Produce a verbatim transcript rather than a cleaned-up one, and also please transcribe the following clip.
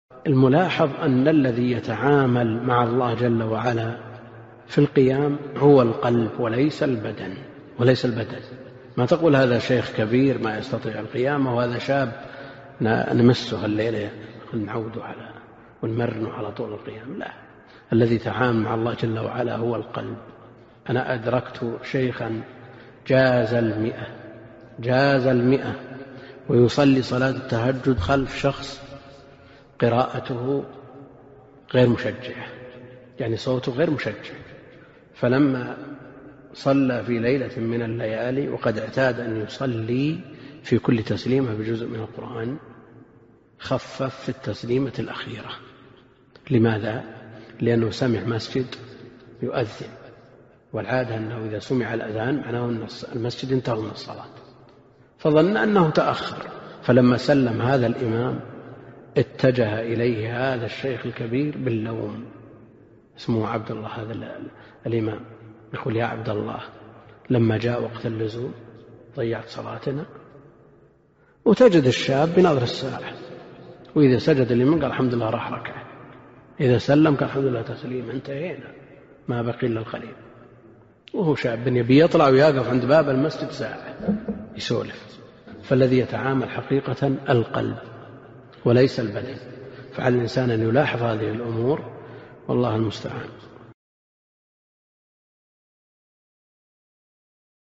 الملاحظ أن الذي يتعامل مع الله جل وعلا في القيام هو القلب وليس البدن وليس البدن. ما تقول هذا شيخ كبير ما يستطيع القيام وهذا شاب نمسه الليلة نعوده على ونمرنه على طول القيام، لا، الذي يتعامل مع الله جل وعلا هو القلب. أنا أدركت شيخا جاز المئة جاز المئة ويصلي صلاة التهجد خلف شخص قراءته غير مشجعة، يعني صوته غير مشجع، فلما صلى في ليلة من الليالي وقد اعتاد أن يصلي في كل تسليمة بجزء من القرآن خفف في التسليمة الأخيرة. لماذا؟ لأنه سمع مسجد يؤذن، والعادة أنه إذا سمع الأذان معناه أن المسجد انتهى من الصلاة، فظن أنه تأخر، فلما سلم هذا الإمام اتجه إليه هذا الشيخ الكبير باللوم، اسمه عبد الله هذا الإمام، يقول: يا عبد الله، لما جاء وقت اللزوم ضيعت صلاتنا. وتجد الشاب بنظر الساعة، وإذا سجد الإمام قال الحمد لله راح ركعة، إذا سلم قال الحمد لله تسليم، انتهينا ما بقي إلا القليل. وهو شاب يبي يطلع ويقف عند باب المسجد ساعة يسولف. فالذي يتعامل حقيقة القلب وليس البدن، فعلى الإنسان أن يلاحظ هذه الأمور، والله المستعان.